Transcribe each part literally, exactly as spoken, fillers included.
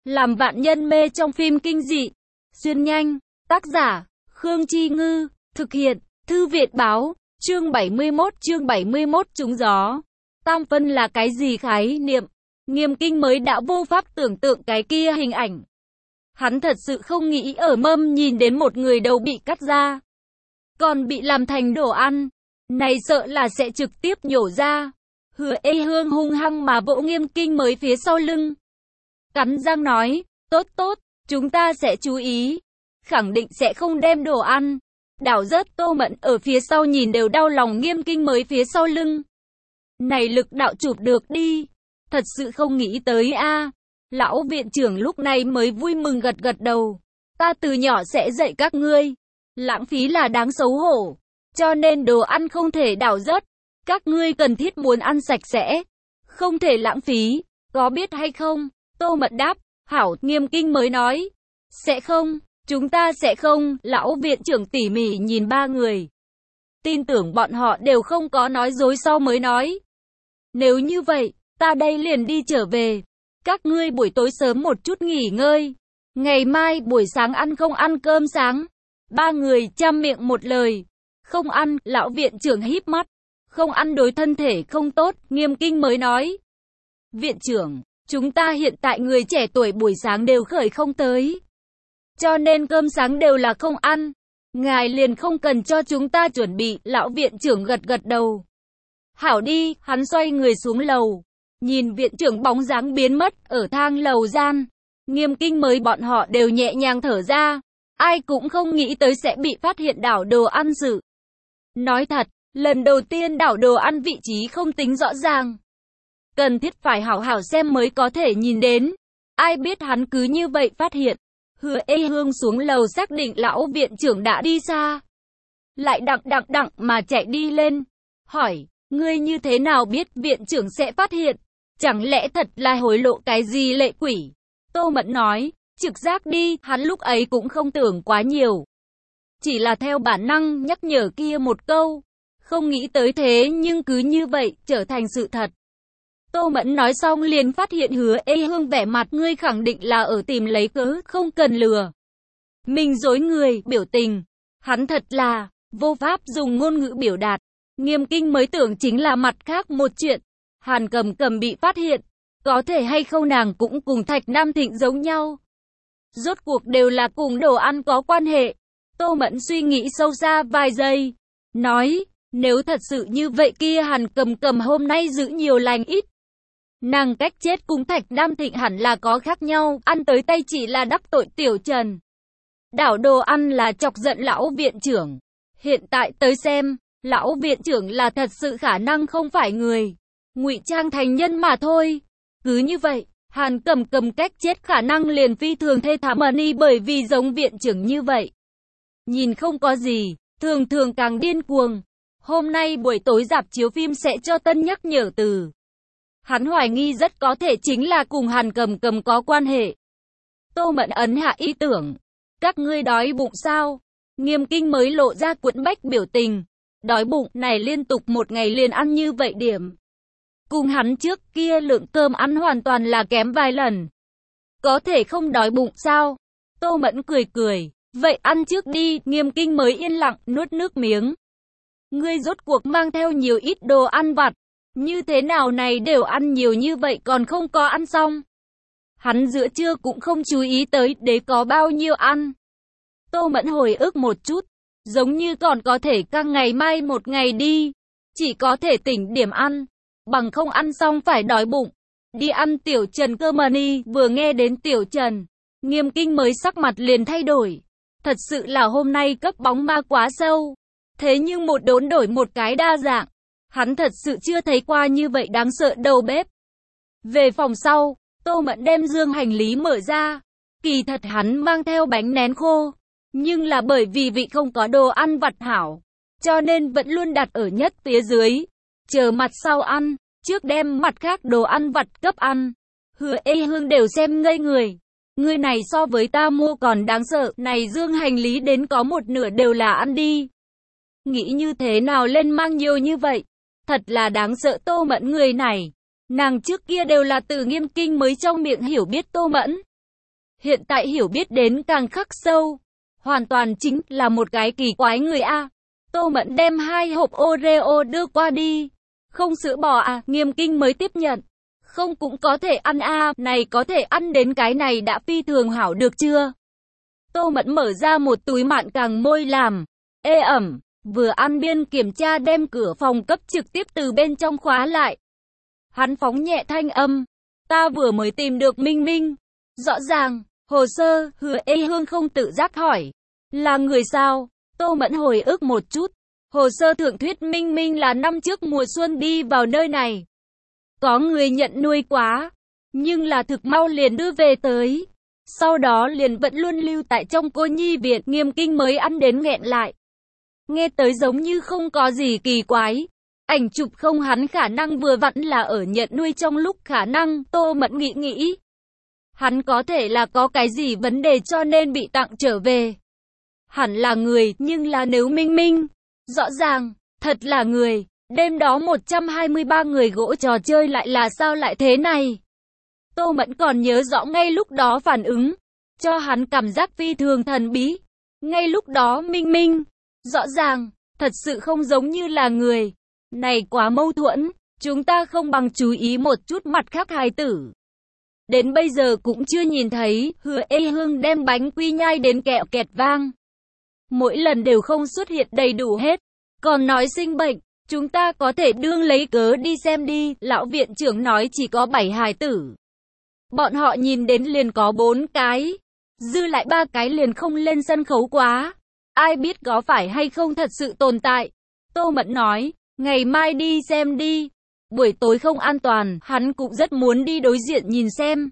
Làm vạn nhân mê trong phim kinh dị. Xuyên nhanh. Tác giả, Khương Chi Ngư. Thực hiện, Thư viện báo. Chương bảy mươi mốt, chương bảy mươi mốt trúng gió. Tam phân là cái gì khái niệm? Nghiêm Kinh mới đã vô pháp tưởng tượng cái kia hình ảnh. Hắn thật sự không nghĩ ở mâm nhìn đến một người đầu bị cắt ra, còn bị làm thành đồ ăn. Này sợ là sẽ trực tiếp nhổ ra. Hứa Ê Hương hung hăng mà vỗ Nghiêm Kinh mới phía sau lưng. Cắn răng nói, tốt tốt, chúng ta sẽ chú ý. Khẳng định sẽ không đem đồ ăn đảo rớt. Tô Mẫn ở phía sau nhìn đều đau lòng Nghiêm Kinh mới phía sau lưng. Này lực đạo chụp được đi. Thật sự không nghĩ tới a. À. Lão viện trưởng lúc này mới vui mừng gật gật đầu. Ta từ nhỏ sẽ dạy các ngươi. Lãng phí là đáng xấu hổ. Cho nên đồ ăn không thể đảo rớt. Các ngươi cần thiết muốn ăn sạch sẽ. Không thể lãng phí. Có biết hay không? Tô Mẫn đáp. Hảo. Nghiêm Kinh mới nói. Sẽ không. Chúng ta sẽ không. Lão viện trưởng tỉ mỉ nhìn ba người. Tin tưởng bọn họ đều không có nói dối sau mới nói. Nếu như vậy, ta đây liền đi trở về. Các ngươi buổi tối sớm một chút nghỉ ngơi. Ngày mai buổi sáng ăn không ăn cơm sáng? Ba người chăm miệng một lời. Không ăn. Lão viện trưởng híp mắt. Không ăn đối thân thể không tốt. Nghiêm Kinh mới nói. Viện trưởng, chúng ta hiện tại người trẻ tuổi buổi sáng đều khởi không tới. Cho nên cơm sáng đều là không ăn. Ngài liền không cần cho chúng ta chuẩn bị. Lão viện trưởng gật gật đầu. Hảo đi. Hắn xoay người xuống lầu. Nhìn viện trưởng bóng dáng biến mất ở thang lầu gian. Nghiêm Kinh mới bọn họ đều nhẹ nhàng thở ra. Ai cũng không nghĩ tới sẽ bị phát hiện đảo đồ ăn sự. Nói thật, lần đầu tiên đảo đồ ăn vị trí không tính rõ ràng. Cần thiết phải hảo hảo xem mới có thể nhìn đến. Ai biết hắn cứ như vậy phát hiện. Hứa Ê Hương xuống lầu xác định lão viện trưởng đã đi xa. Lại đặng đặng đặng mà chạy đi lên. Hỏi, ngươi như thế nào biết viện trưởng sẽ phát hiện? Chẳng lẽ thật là hối lộ cái gì lệ quỷ? Tô Mẫn nói, trực giác đi. Hắn lúc ấy cũng không tưởng quá nhiều. Chỉ là theo bản năng nhắc nhở kia một câu. Không nghĩ tới thế nhưng cứ như vậy trở thành sự thật. Tô Mẫn nói xong liền phát hiện Hứa Ê Hương vẻ mặt ngươi khẳng định là ở tìm lấy cớ, không cần lừa mình dối người, biểu tình. Hắn thật là vô pháp dùng ngôn ngữ biểu đạt. Nghiêm Kinh mới tưởng chính là mặt khác một chuyện. Hàn Cầm Cầm bị phát hiện. Có thể hay không nàng cũng cùng Thạch Nam Thịnh giống nhau. Rốt cuộc đều là cùng đồ ăn có quan hệ. Tô Mẫn suy nghĩ sâu xa vài giây. Nói, nếu thật sự như vậy kia Hàn Cầm Cầm hôm nay giữ nhiều lành ít. Nàng cách chết cùng Thạch Nam Thịnh hẳn là có khác nhau. Ăn tới tay chỉ là đắc tội Tiểu Trần. Đảo đồ ăn là chọc giận lão viện trưởng. Hiện tại tới xem, lão viện trưởng là thật sự khả năng không phải người ngụy trang thành nhân mà thôi. Cứ như vậy, Hàn Cầm Cầm cách chết khả năng liền phi thường thê thảm đi bởi vì giống viện trưởng như vậy. Nhìn không có gì, thường thường càng điên cuồng. Hôm nay buổi tối rạp chiếu phim sẽ cho tân nhắc nhở từ. Hắn hoài nghi rất có thể chính là cùng Hàn Cầm Cầm có quan hệ. Tô Mẫn ấn hạ ý tưởng. Các ngươi đói bụng sao? Nghiêm Kinh mới lộ ra quẫn bách biểu tình. Đói bụng này liên tục một ngày liền ăn như vậy điểm. Cùng hắn trước kia lượng cơm ăn hoàn toàn là kém vài lần. Có thể không đói bụng sao? Tô Mẫn cười cười. Vậy ăn trước đi. Nghiêm Kinh mới yên lặng nuốt nước miếng. Ngươi rốt cuộc mang theo nhiều ít đồ ăn vặt. Như thế nào này đều ăn nhiều như vậy còn không có ăn xong. Hắn giữa trưa cũng không chú ý tới để có bao nhiêu ăn. Tô Mẫn hồi ức một chút. Giống như còn có thể căng ngày mai một ngày đi. Chỉ có thể tỉnh điểm ăn. Bằng không ăn xong phải đói bụng. Đi ăn Tiểu Trần cơ mà đi. Vừa nghe đến Tiểu Trần, Nghiêm Kinh mới sắc mặt liền thay đổi. Thật sự là hôm nay cấp bóng ma quá sâu. Thế nhưng một đốn đổi một cái đa dạng. Hắn thật sự chưa thấy qua như vậy đáng sợ đầu bếp. Về phòng sau, Tô Mẫn đem dương hành lý mở ra. Kỳ thật hắn mang theo bánh nén khô. Nhưng là bởi vì vị không có đồ ăn vặt hảo. Cho nên vẫn luôn đặt ở nhất phía dưới. Chờ mặt sau ăn, trước đem mặt khác đồ ăn vặt cấp ăn. Hứa Ê Hương đều xem ngây người. Người này so với ta mua còn đáng sợ. Này dương hành lý đến có một nửa đều là ăn đi. Nghĩ như thế nào lên mang nhiều như vậy. Thật là đáng sợ. Tô Mẫn người này. Nàng trước kia đều là từ Nghiêm Kinh mới trong miệng hiểu biết Tô Mẫn. Hiện tại hiểu biết đến càng khắc sâu. Hoàn toàn chính là một cái kỳ quái người a. Tô Mẫn đem hai hộp Oreo đưa qua đi. Không sữa bò à, Nghiêm Kinh mới tiếp nhận. Không cũng có thể ăn a, này có thể ăn đến cái này đã phi thường hảo được chưa? Tô Mẫn mở ra một túi mạn càng môi làm. Ê ẩm, vừa ăn biên kiểm tra đem cửa phòng cấp trực tiếp từ bên trong khóa lại. Hắn phóng nhẹ thanh âm. Ta vừa mới tìm được Minh Minh. Rõ ràng, hồ sơ, Hứa Ê Hương không tự giác hỏi. Là người sao? Tô Mẫn hồi ức một chút. Hồ sơ thượng thuyết Minh Minh là năm trước mùa xuân đi vào nơi này. Có người nhận nuôi quá, nhưng là thực mau liền đưa về tới. Sau đó liền vẫn luôn lưu tại trong cô nhi viện, Nghiêm Kinh mới ăn đến nghẹn lại. Nghe tới giống như không có gì kỳ quái. Ảnh chụp không hắn khả năng vừa vặn là ở nhận nuôi trong lúc khả năng, Tô Mẫn nghĩ nghĩ. Hắn có thể là có cái gì vấn đề cho nên bị tặng trở về. Hẳn là người, nhưng là nếu Minh Minh, rõ ràng, thật là người. Đêm đó một trăm hai mươi ba người gỗ trò chơi lại là sao lại thế này? Tô Mẫn còn nhớ rõ ngay lúc đó phản ứng, cho hắn cảm giác phi thường thần bí. Ngay lúc đó Minh Minh, rõ ràng, thật sự không giống như là người. Này quá mâu thuẫn, chúng ta không bằng chú ý một chút mặt khác hài tử. Đến bây giờ cũng chưa nhìn thấy, Hứa Ê Hương đem bánh quy nhai đến kẹo kẹt vang. Mỗi lần đều không xuất hiện đầy đủ hết, còn nói sinh bệnh. Chúng ta có thể đương lấy cớ đi xem đi, lão viện trưởng nói chỉ có bảy hài tử. Bọn họ nhìn đến liền có bốn cái, dư lại ba cái liền không lên sân khấu quá. Ai biết có phải hay không thật sự tồn tại. Tô Mẫn nói, ngày mai đi xem đi. Buổi tối không an toàn, hắn cũng rất muốn đi đối diện nhìn xem.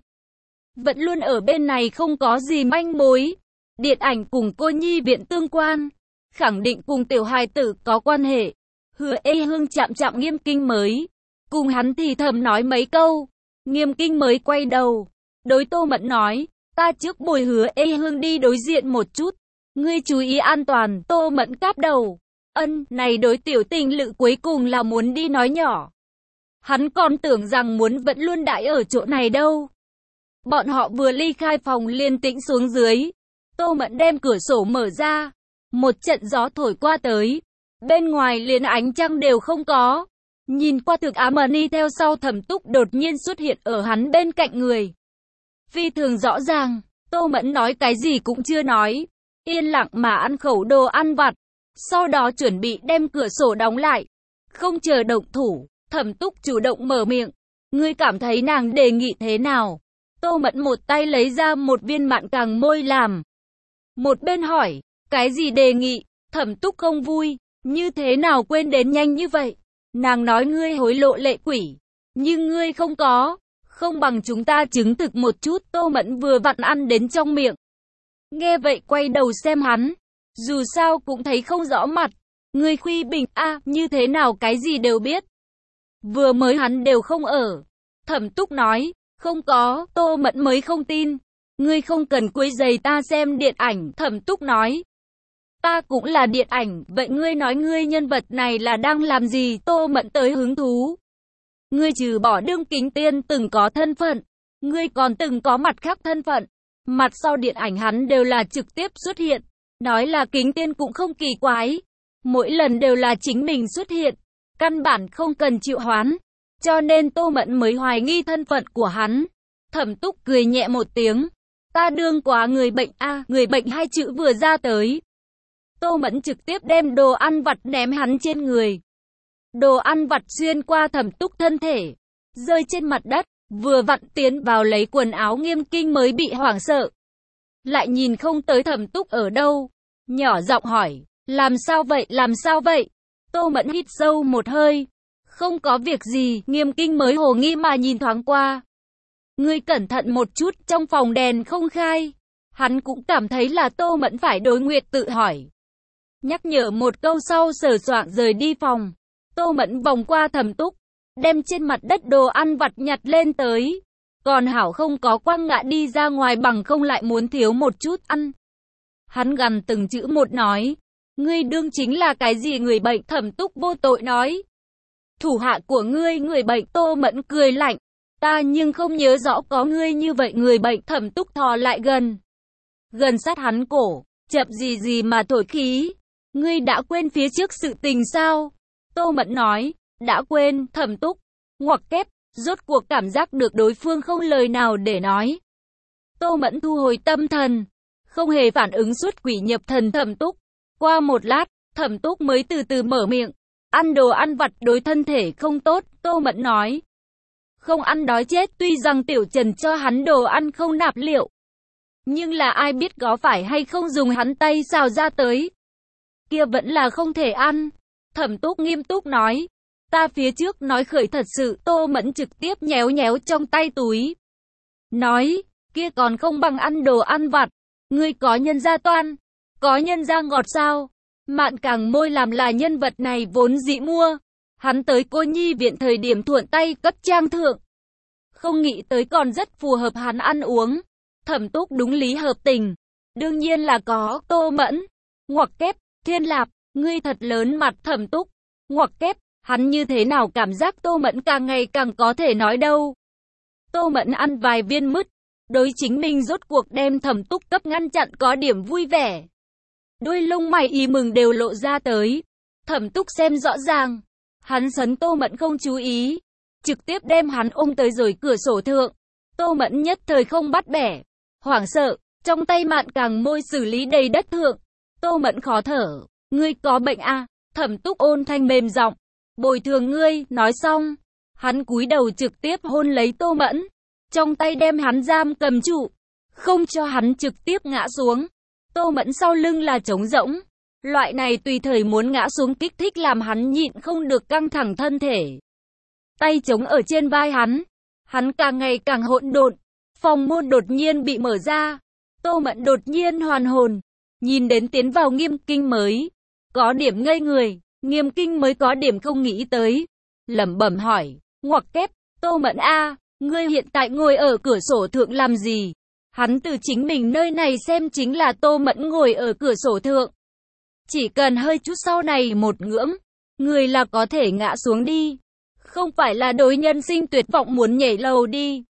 Vẫn luôn ở bên này không có gì manh mối. Điện ảnh cùng cô nhi viện tương quan, khẳng định cùng tiểu hài tử có quan hệ. Hứa Ê Hương chạm chạm Nghiêm Kinh mới, cùng hắn thì thầm nói mấy câu. Nghiêm Kinh mới quay đầu, đối Tô Mẫn nói, ta trước bồi Hứa Ê Hương đi đối diện một chút, ngươi chú ý an toàn. Tô Mẫn cáp đầu, ân, này đối tiểu tình lự cuối cùng là muốn đi nói nhỏ. Hắn còn tưởng rằng muốn vẫn luôn đãi ở chỗ này đâu. Bọn họ vừa ly khai phòng liền tĩnh xuống dưới. Tô Mẫn đem cửa sổ mở ra, một trận gió thổi qua tới. Bên ngoài liền ánh trăng đều không có. Nhìn qua thực ám ẩn đi theo sau Thẩm Túc đột nhiên xuất hiện ở hắn bên cạnh người. Phi thường rõ ràng, Tô Mẫn nói cái gì cũng chưa nói. Yên lặng mà ăn khẩu đồ ăn vặt. Sau đó chuẩn bị đem cửa sổ đóng lại. Không chờ động thủ, Thẩm Túc chủ động mở miệng. Ngươi cảm thấy nàng đề nghị thế nào? Tô Mẫn một tay lấy ra một viên mạn càng môi làm. Một bên hỏi, cái gì đề nghị? Thẩm Túc không vui. Như thế nào quên đến nhanh như vậy? Nàng nói ngươi hối lộ lệ quỷ, nhưng ngươi không có. Không bằng chúng ta chứng thực một chút. Tô Mẫn vừa vặn ăn đến trong miệng. Nghe vậy quay đầu xem hắn. Dù sao cũng thấy không rõ mặt. Ngươi Khuy Bình a à, như thế nào cái gì đều biết. Vừa mới hắn đều không ở. Thẩm Túc nói, không có. Tô Mẫn mới không tin. Ngươi không cần quấy rầy ta xem điện ảnh. Thẩm Túc nói, ta cũng là điện ảnh, vậy ngươi nói ngươi nhân vật này là đang làm gì? Tô Mẫn tới hứng thú. Ngươi trừ bỏ đương kính tiên từng có thân phận, ngươi còn từng có mặt khác thân phận. Mặt sau điện ảnh hắn đều là trực tiếp xuất hiện. Nói là kính tiên cũng không kỳ quái. Mỗi lần đều là chính mình xuất hiện. Căn bản không cần triệu hoán. Cho nên Tô Mẫn mới hoài nghi thân phận của hắn. Thẩm Túc cười nhẹ một tiếng. Ta đương quá người bệnh a à, người bệnh hai chữ vừa ra tới. Tô Mẫn trực tiếp đem đồ ăn vặt ném hắn trên người. Đồ ăn vặt xuyên qua Thẩm Túc thân thể, rơi trên mặt đất, vừa vặn tiến vào lấy quần áo. Nghiêm Kinh mới bị hoảng sợ. Lại nhìn không tới Thẩm Túc ở đâu. Nhỏ giọng hỏi, làm sao vậy, làm sao vậy? Tô Mẫn hít sâu một hơi. Không có việc gì. Nghiêm Kinh mới hồ nghi mà nhìn thoáng qua. Ngươi cẩn thận một chút, trong phòng đèn không khai. Hắn cũng cảm thấy là Tô Mẫn phải đối Nguyệt tự hỏi. Nhắc nhở một câu sau sờ soạng rời đi phòng. Tô Mẫn vòng qua Thẩm Túc, đem trên mặt đất đồ ăn vặt nhặt lên tới. Còn hảo không có quăng ngã đi ra ngoài, bằng không lại muốn thiếu một chút ăn. Hắn gằn từng chữ một nói, ngươi đương chính là cái gì người bệnh? Thẩm Túc vô tội nói, thủ hạ của ngươi người bệnh. Tô Mẫn cười lạnh, Ta nhưng không nhớ rõ có ngươi như vậy. Người bệnh Thẩm Túc thò lại gần. Gần sát hắn cổ, chậm gì gì mà thổi khí. Ngươi đã quên phía trước sự tình sao? Tô Mẫn nói, đã quên. Thẩm Túc ngoặc kép, rốt cuộc cảm giác được đối phương không lời nào để nói. Tô Mẫn thu hồi tâm thần, không hề phản ứng suốt quỷ nhập thần Thẩm Túc. Qua một lát, Thẩm Túc mới từ từ mở miệng. Ăn đồ ăn vặt đối thân thể không tốt, Tô Mẫn nói. Không ăn đói chết. Tuy rằng Tiểu Trần cho hắn đồ ăn không nạp liệu, nhưng là ai biết có phải hay không dùng hắn tay xào ra tới, kia vẫn là không thể ăn. Thẩm Túc nghiêm túc nói. Ta phía trước nói khởi thật sự. Tô Mẫn trực tiếp nhéo nhéo trong tay túi. Nói, kia còn không bằng ăn đồ ăn vặt. Ngươi có nhân gia toan, có nhân gia ngọt sao? Mạn Càng môi làm là nhân vật này vốn dĩ mua. Hắn tới cô nhi viện thời điểm thuận tay cấp trang thượng. Không nghĩ tới còn rất phù hợp hắn ăn uống. Thẩm Túc đúng lý hợp tình. Đương nhiên là có. Tô Mẫn ngoặc kép, Thiên Lạp, ngươi thật lớn mặt. Thẩm Túc ngoặc kép, hắn như thế nào cảm giác Tô Mẫn càng ngày càng có thể nói đâu. Tô Mẫn ăn vài viên mứt, đối chính mình rốt cuộc đem Thẩm Túc cấp ngăn chặn có điểm vui vẻ. Đôi lông mày ý mừng đều lộ ra tới. Thẩm Túc xem rõ ràng, hắn sấn Tô Mẫn không chú ý, trực tiếp đem hắn ôm tới rồi cửa sổ thượng. Tô Mẫn nhất thời không bắt bẻ, hoảng sợ, trong tay Mạn Càng môi xử lý đầy đất thượng. Tô Mẫn khó thở, ngươi có bệnh à? Thẩm Túc ôn thanh mềm giọng, bồi thường ngươi. Nói xong, hắn cúi đầu trực tiếp hôn lấy Tô Mẫn, trong tay đem hắn giam cầm trụ, không cho hắn trực tiếp ngã xuống. Tô Mẫn sau lưng là trống rỗng, loại này tùy thời muốn ngã xuống kích thích làm hắn nhịn không được căng thẳng thân thể. Tay chống ở trên vai hắn, hắn càng ngày càng hỗn độn. Phòng môn đột nhiên bị mở ra, Tô Mẫn đột nhiên hoàn hồn, nhìn đến tiến vào Nghiêm Kinh mới, có điểm ngây người. Nghiêm Kinh mới có điểm không nghĩ tới, lẩm bẩm hỏi, ngoặc kép, Tô Mẫn a, ngươi hiện tại ngồi ở cửa sổ thượng làm gì? Hắn từ chính mình nơi này xem chính là Tô Mẫn ngồi ở cửa sổ thượng. Chỉ cần hơi chút sau này một ngưỡng, người là có thể ngã xuống đi. Không phải là đối nhân sinh tuyệt vọng muốn nhảy lầu đi.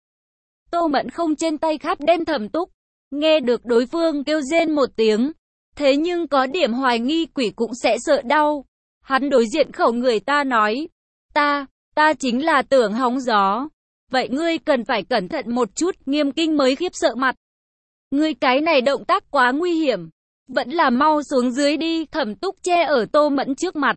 Tô Mẫn không trên tay khắp đem Thẩm Túc, nghe được đối phương kêu rên một tiếng, thế nhưng có điểm hoài nghi quỷ cũng sẽ sợ đau. Hắn đối diện khẩu người ta nói, ta, ta chính là tưởng hóng gió. Vậy ngươi cần phải cẩn thận một chút. Nghiêm Kinh mới khiếp sợ mặt. Ngươi cái này động tác quá nguy hiểm, vẫn là mau xuống dưới đi. Thẩm Túc che ở Tô Mẫn trước mặt,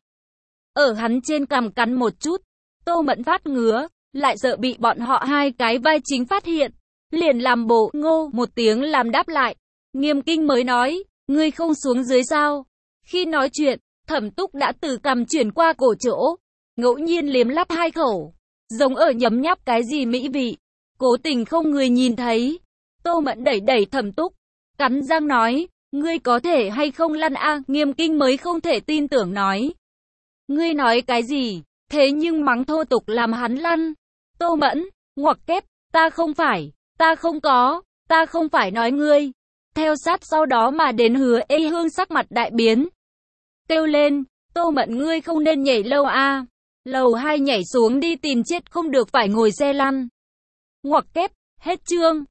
ở hắn trên cằm cắn một chút. Tô Mẫn phát ngứa, lại sợ bị bọn họ hai cái vai chính phát hiện, liền làm bộ ngô một tiếng làm đáp lại. Nghiêm Kinh mới nói, ngươi không xuống dưới sao? Khi nói chuyện, Thẩm Túc đã từ cằm chuyển qua cổ chỗ, ngẫu nhiên liếm lắp hai khẩu, giống ở nhấm nháp cái gì mỹ vị, cố tình không người nhìn thấy. Tô Mẫn đẩy đẩy Thẩm Túc, cắn răng nói, ngươi có thể hay không lăn a? Nghiêm Kinh mới không thể tin tưởng nói, ngươi nói cái gì? Thế nhưng mắng thô tục làm hắn lăn. Tô Mẫn ngoặc kép, ta không phải, ta không có, ta không phải nói ngươi. Theo sát sau đó mà đến Hứa Ê Hương sắc mặt đại biến, kêu lên, Tô Mẫn ngươi không nên nhảy lâu a, lầu hai nhảy xuống đi tìm chết không được phải ngồi xe lăn. Ngoặc kép, hết chương.